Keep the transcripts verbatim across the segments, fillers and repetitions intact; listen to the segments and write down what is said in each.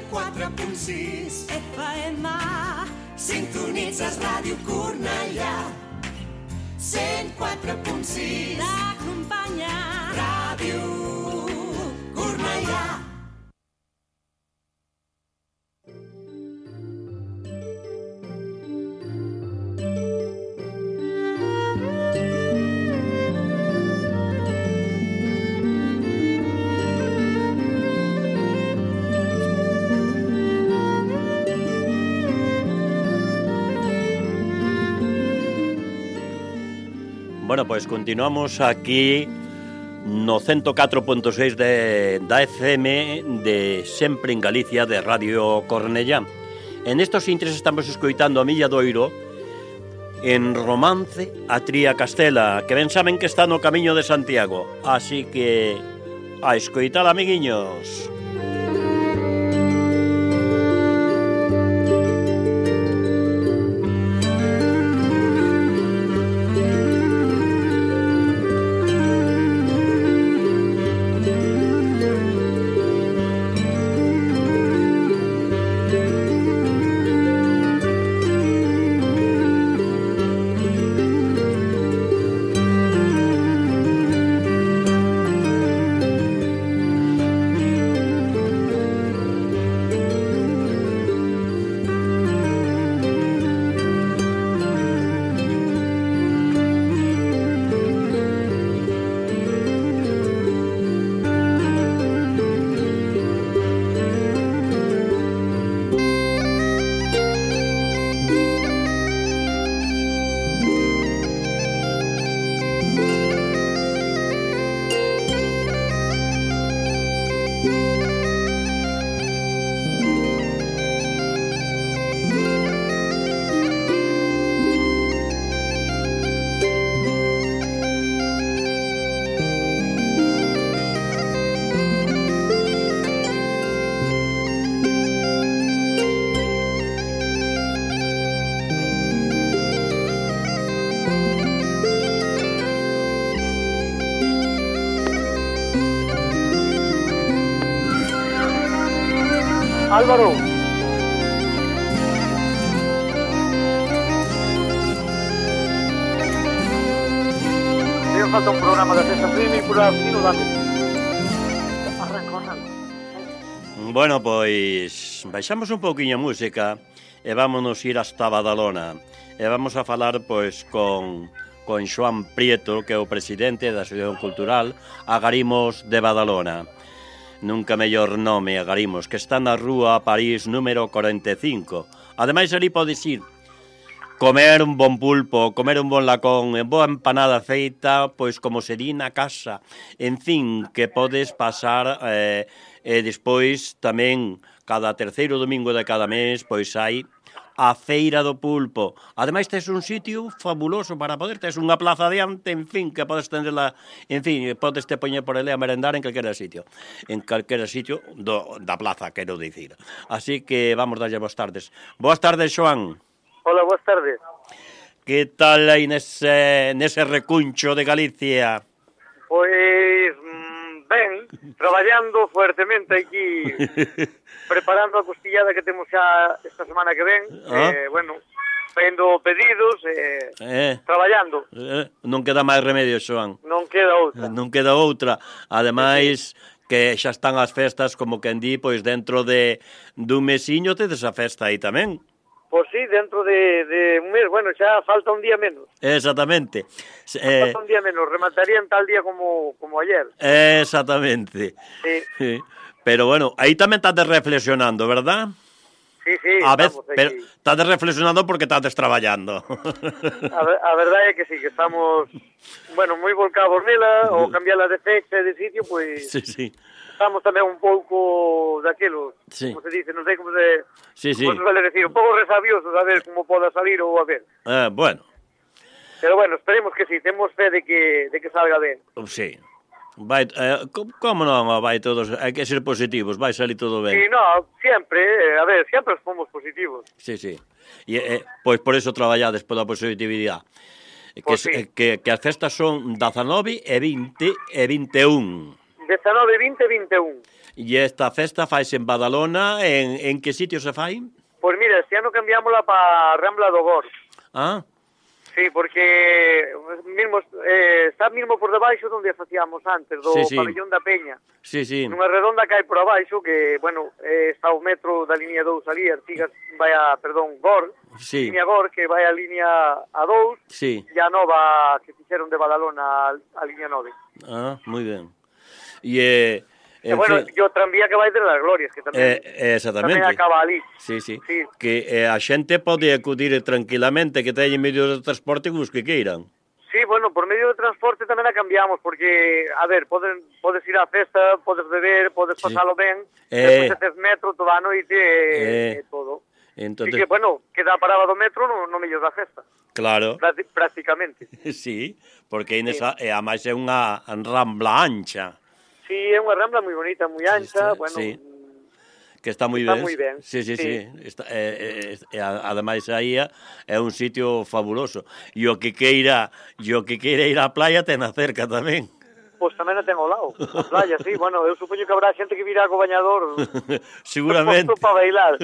quatre punt sis F M. Sintonitzes Ràdio Cornellà. cent quatre punt sis T'acompanya Ràdio Cornellà. Bueno, pois continuamos aquí no ciento catro punto seis de, da F M de Sempre en Galicia de Radio Cornellá. En estos intres estamos escoitando a Milladoiro en Romance a Tría Castela, que ben saben que está no camiño de Santiago. Así que a escoitar, amiguiños. Álvaro. Tengo falta un programa de sexta película, Dino Dame. Arranca, arranca. Bueno, pois baixamos un pouquiño a música e vámonos ir hasta Badalona. E vamos a falar pois con con Xoán Prieto, que é o presidente da Asociación Cultural Agarimos de Badalona. Nunca mellor nome, Agarimos, que está na rúa París número cuarenta e cinco. Ademais, ali podes ir comer un bon pulpo, comer un bon lacón, en boa empanada feita, pois como se di na casa. En fin, que podes pasar, eh, e despois tamén, cada terceiro domingo de cada mes, pois hai a Feira do Pulpo. Ademais, tes un sitio fabuloso para poder, tes unha plaza adiante, en fin, que podes tenderla, en fin, podes te poñer por ele a merendar en calquera sitio. En calquera sitio do, da plaza, quero dicir. Así que vamos darlle boas tardes. Boas tardes, Xoán. Hola, boas tardes. Que tal aí nese, nese recuncho de Galicia? Pois, mmm, ben, traballando fuertemente aquí, preparando a costillada que temos xa esta semana que ven, ah. eh, bueno, fendo pedidos, eh, eh, traballando. Eh, non queda máis remedio, Xoán. Non queda outra. Non queda outra. Ademais, sí, que xa están as festas, como quen di, pois dentro de dun mesiño tedes a festa aí tamén. Pois sí, dentro de, de un mes, bueno, xa falta un día menos. Exactamente. Eh, falta un día menos, rematarían tal día como, como ayer. Exactamente. Sí. Sí. Pero bueno, aí tamén estás reflexionando, verdad? Sí, sí, a vez, estamos pero aquí. Estás reflexionando porque estás traballando. A, a verdade é que sí, que estamos, bueno, moi volcados nela, ou cambiarla de fecha e de sitio, pois... Sí, sí. Estamos tamén un pouco daquilo, sí. como se dice, non sei como se... Sí, sí. Como se vale decir, un pouco resabiosos a ver como poda salir ou a ver. Eh, bueno. Pero bueno, esperemos que sí, temos fe de que, de que salga ben. Sí. Vai, eh, como non vai todos, hai que ser positivos, vai salir todo ben. Sí, no, sempre, eh, a ver, sempre somos positivos. Sí, sí. E, eh, pois por eso traballades pola positividade. Que, Pues sí. que, que as festas son dezanove e vinte e vinte e un. dezanove, vinte e vinte e un. E esta festa faise en Badalona, en, en que sitio se fai? Pois mira, este ano cambiámola para Rambla do Gor. Ah, Sí, porque mismo, eh, está mismo por debaixo onde a facíamos antes, do Sí, sí. pabellón da Peña. sí, sí. Nunha redonda que hai por abaixo, que, bueno, eh, está o metro da línea dous ali, Artigas vai a, perdón, Gor, Sí. línea Gor, que vai a línea a dous, Sí. e a nova que fixeron de Badalona a, a línea nove. Ah, moi ben. E, eh, E, en bueno, fin, e o tranvía que vai de las Glorias, que tamén, eh, exactamente. tamén acaba ali. Sí, sí, Sí. que eh, a xente pode acudir tranquilamente, que teñen medios de transporte que os que queiran. Sí, bueno, por medio de transporte tamén a cambiamos, porque, a ver, poden, podes ir á festa, podes beber, podes Sí. pasalo ben, Eh. despois tes metro toda a noite e, Eh. e todo. Entonces, Así que, bueno, queda a parada do metro no, no medio da festa, claro, prácti- prácticamente. sí, porque nesa, e a máis é unha rambla ancha, Sí, é unha rambla moi bonita, moi ancha, sí, bueno, sí. que está moi Está ben. moi ben, Sí, sí, sí. sí. Está, eh, eh, e a- ademais aí é un sitio fabuloso. E o que queira, e o que queira ir á playa ten a cerca tamén. pois tamén a ten ao lado, a playa, sí, bueno, eu supoño que habrá xente que virá co bañador Seguramente. posto para bailar.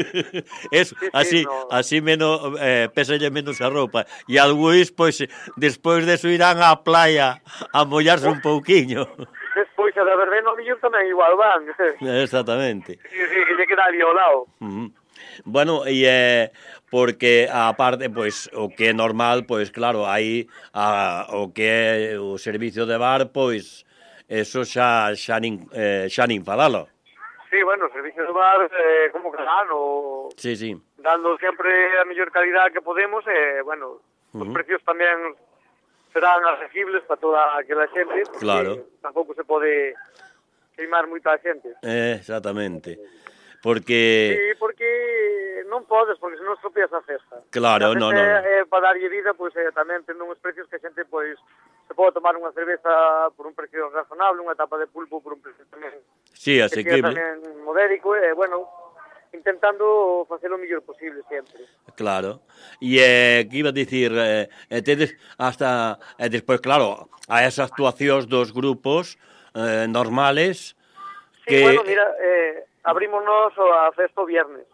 Es, Sí, sí, así, no. así menos, eh, pésalle menos a roupa. E algúis, pois, despois de eso irán á playa a mollarse un pouquiño. Despois a da verbena o millón tamén igual van. Exactamente. Sí, sí, que lle queda ali ao lado. Uh -huh. Bueno, e eh, porque aparte, pois, o que é normal, pois, claro, aí a, o que é o servicio de bar, pois, eso xa, xa, nin, eh, xa nin falalo. Sí, bueno, o servicio de bar, eh, como que dan, o... Sí, sí. dando sempre a mellor calidad que podemos, e, eh, bueno, os Uh -huh. precios tamén serán asequibles para toda aquela xente, porque Claro. tampouco se pode queimar moita xente. Eh, exactamente. Porque... Sí, porque non podes, porque senón estropeas a festa. Claro, a festa no, no, no. É, é para darlle vida, pois eh, tamén tendo uns precios que a xente, pois, se pode tomar unha cerveza por un precio razonable, unha tapa de pulpo por un precio tamén Sí, que sea asequible. tamén modérico, e, bueno, intentando facer o mellor posible sempre. Claro. E eh, que iba a dicir, eh, eh, tedes hasta... E eh, despois, claro, a esas actuacións dos grupos eh, normales Sí, que... bueno, mira, eh, abrímonos a festa o viernes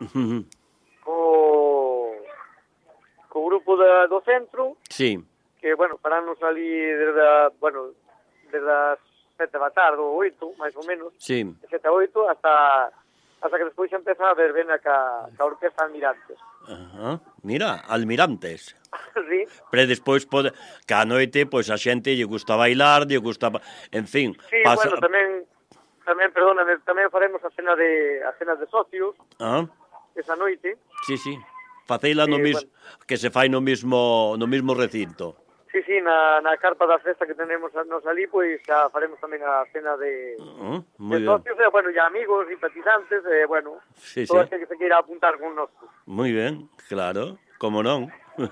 co, co grupo da, do centro, Sí, que, bueno, pararnos ali desde, a, bueno, desde as sete da tarde ou oito, máis ou menos, sí. de sete a oito, hasta, hasta que despois empeza a verbena ca, ca orquesta Almirantes. Ajá. Mira, almirantes. Sí, Pero despois, pode, que a noite, pois a xente lle gusta bailar, lle gusta... En fin, sí, bueno, tamén, tamén, perdóname, tamén faremos a cena de, a cena de socios, Ah, esa noite. sí, sí. Faceila no Sí, mis... que se fai no mismo no mismo recinto. Sí, sí, na, na carpa da festa que tenemos nos ali, pois xa faremos tamén a cena de, Ah, moi de ben. socios, e, bueno, ya amigos, simpatizantes, e, bueno, Sí, todo sí. aquel que se queira apuntar con nosotros. Moi ben, claro, como non.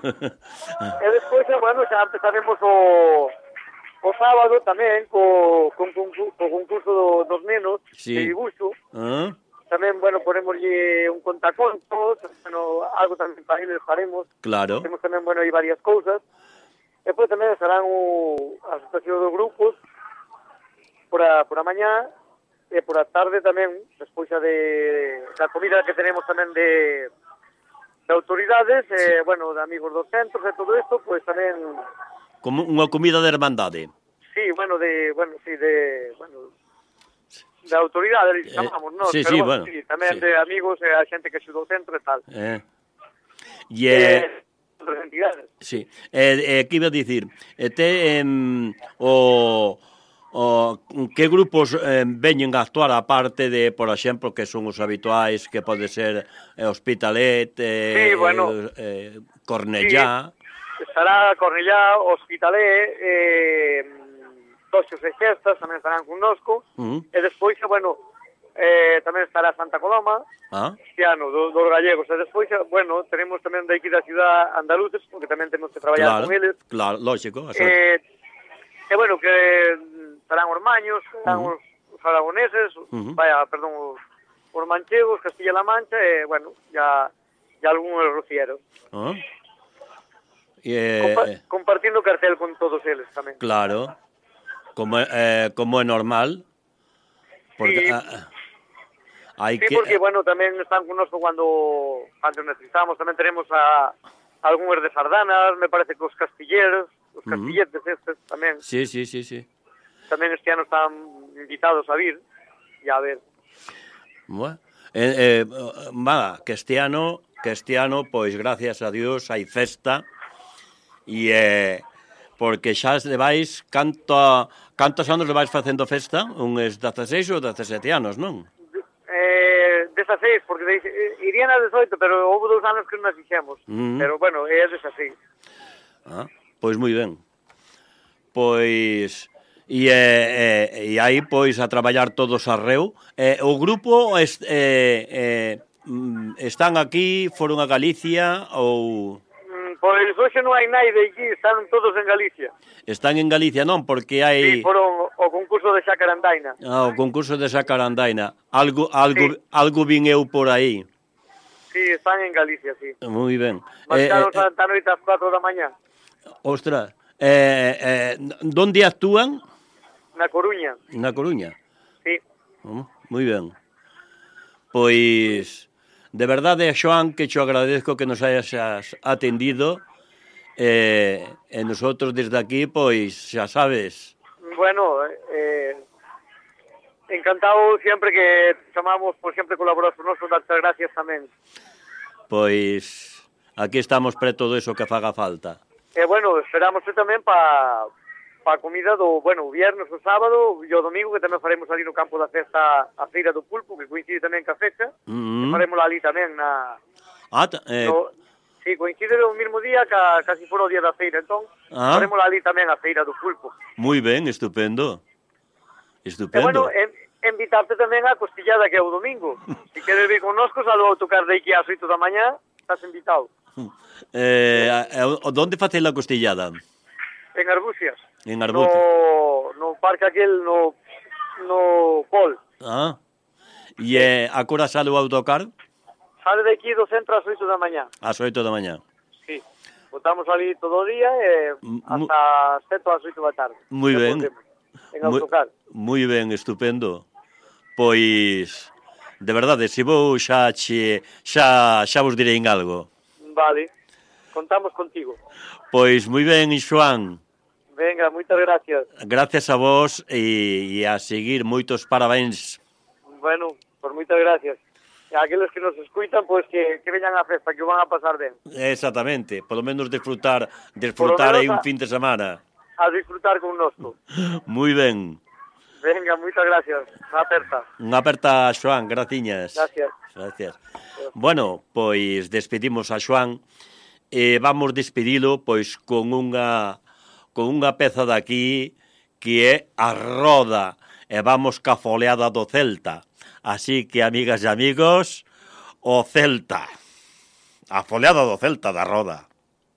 E despois, eh, bueno, xa empezaremos o, o sábado tamén co, con, con, co concurso do, dos nenos Sí. de dibuixo. Ah, Tamén, bueno, ponemoslle un contacontos, bueno, algo tamén para eles faremos. claro. Temos tamén, bueno, hai varias cousas. E depois tamén estarán o, a situación dos grupos por a, por a mañá e por a tarde tamén, despois xa de da comida que tenemos tamén de, de autoridades, e, bueno, de amigos dos centros e todo isto, pois tamén, Como unha comida de hermandade. sí, bueno, de, bueno, sí, de, bueno, de autoridade, Eh, chamamos, non? sí, Pero, sí, bueno, sí, tamén sí. de amigos e a xente que xudou o centro e tal. Eh. E eh, Eh, outras entidades. sí. Eh, eh, que iba a dicir? Eh, te, em, o, o, que grupos eh, veñen a actuar a parte de, por exemplo, que son os habituais, que pode ser eh, Hospitalet, eh, Sí, bueno. eh, Cornellá... Estará Cornellá, Hospitalet, eh, Toxos e Xestas tamén estarán connosco, Uh -huh. e despois, bueno, eh, tamén estará Santa Coloma, Ah, Cristiano, do, dos gallegos, e despois, bueno, tenemos tamén de aquí da ciudad andaluces, porque tamén temos que traballar claro, con eles, claro, lógico. Eso. eh, e bueno, que estarán os maños, estarán Uh -huh. os, os aragoneses, Uh -huh. vaya, perdón, os, os manchegos, Castilla-La Mancha, e, bueno, ya, ya algúns rocieros. Ah. E, eh, Compa compartindo cartel con todos eles tamén. claro, como, é- eh, como é normal, Porque, sí, ah, hai sí, que... porque, bueno, tamén están connosco cando, cando necesitamos, tamén tenemos a algúns de sardanas, me parece que os castilleros, os Ujú. castilletes estes tamén, Sí, sí, sí, sí. tamén este ano están invitados a vir, e a ver. Bueno, eh, eh, va, que este ano, que este ano, pois, gracias a Dios, hai festa, e eh, porque xa levais canto, cantos anos levais facendo festa? Uns dezaseis ou dezasete anos, non? Eh, dezaseis, porque de, eh, irían a dezoito, pero houve dous anos que non as fixemos, Mm. pero, bueno, é dezaseis. Ah, pois moi ben. Pois... E, eh, e aí, pois, a traballar todos a reu. Eh, o grupo est, eh, eh, están aquí, foron a Galicia ou... Mm, pois hoxe non hai nai de aquí, están todos en Galicia. Están en Galicia, non? Porque hai... Sí, foron o concurso de Xacarandaina. Ah, o concurso de Sacarandaina. Algo, algo, Sí. algo vin eu por aí. Sí, están en Galicia, sí. Moi ben. Marcharon Eh, eh, esta noite ás cuatro da mañá, ostras, eh, eh, donde actúan? na Coruña. Na Coruña. Sí. Oh, moi ben. Pois, de verdade, Xoán, que xo agradezco que nos hayas atendido, eh, e nosotros desde aquí, pois, xa sabes, Bueno, eh, encantado sempre que chamamos, por sempre colaborar con nosotros, darte as gracias tamén. pois, aquí estamos para todo eso que faga falta. E bueno, esperamos tamén pa pa comida do, bueno, o viernes, o sábado e o domingo, que tamén faremos ali no campo da festa a Feira do Pulpo, que coincide tamén ca fecha, Mm. e faremos ali tamén na... Ah, ta- eh, No, sí, coincide o mesmo día ca, casi fora o día da feira, entón Ah. faremos ali tamén a Feira do Pulpo. moi ben, estupendo. E Estupendo. bueno, en, invitarte tamén a costillada que é o domingo. Se queres vir con noscos, a logo tocar de aquí ás oito da mañá, estás invitado. Eh, eh, onde facéis a costillada? En Arbucias. En Arbucias. No, no parque aquel, no, no Pol. Ah. E eh, a cora sale o autocar? Sale de aquí do centro ás oito da mañá. Ás oito da mañá. Sí. Botamos ali todo o día e M- hasta as sete ou as oito da tarde. Moi Ya ben. podemos. En Moi- autocar. Moi ben, estupendo. Pois, de verdade, se vou xa che, xa, xa vos direi en algo. Vale. Contamos contigo. Pois moi ben, Xoán. Venga, moitas gracias. Gracias a vos e, e a seguir moitos parabéns. Bueno, por moitas gracias. E a aqueles que nos escuitan, pois pues, que, que veñan á festa, que o van a pasar ben. Exactamente, polo menos disfrutar, disfrutar menos aí un a- fin de semana. A disfrutar con nosco. Moi ben. Venga, moitas gracias. Unha aperta. Unha aperta, Xoán, graciñas. Gracias. Gracias. Bueno, pois despedimos a Xoán e vamos despedilo pois con unha con unha peza daqui que é a roda e vamos ca foleada do Celta. Así que, amigas e amigos, o Celta. A foleada do Celta da roda.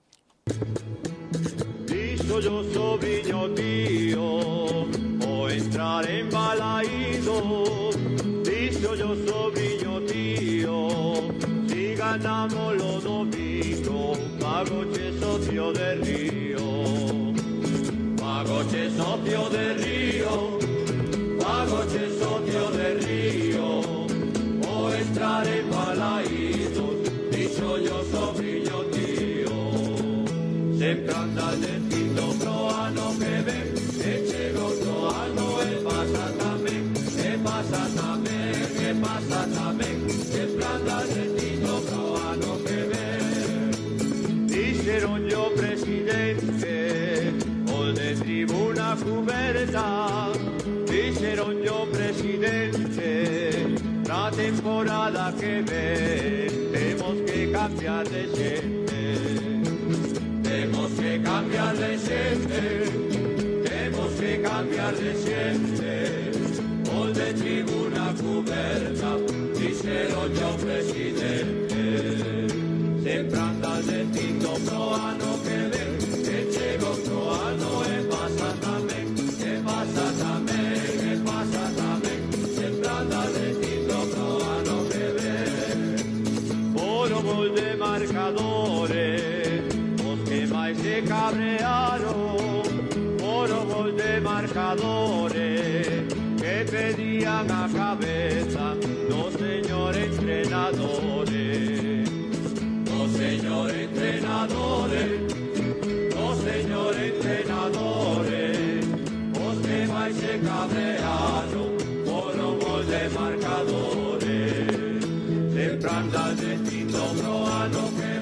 Dixo yo sobriño tío o entrar embalaído. Dixo yo sobriño tío si ganamos lo domingo pagoche socio de río. Pagoche socio de río. Pagoche socio de río o entrar embalaído. Dixo yo sobriño tío. Sempre andas dicindo pro ano que ven, e chega outro ano e pasa tamén, e pasa tamén, e pasa tamén. Sempre andas dicindo pro ano que ven. Dixeron yo presidente, o de tribuna cuberta. Dixeron yo presidente, na temporada que ven, temos que cambiar de xente. Temos que cambiar de xente, temos que cambiar de xente. O de tribuna cuberta, dixeron yo presidente. Sempre andas dicindo pro ano que ven, que chega outro ano e pasa tamén, e pasa tamén, e pasa tamén. Sempre andas dicindo pro ano que ven. Por o gol de marcadores, que máis se cabrearon por o gol de marcadores que pedían poñan a cabeza dos señores entrenadores, dos señores entrenadores, dos señores entrenadores, os que vais se cabrearon por un gol de marcadores, sempre andas distinto pro ano que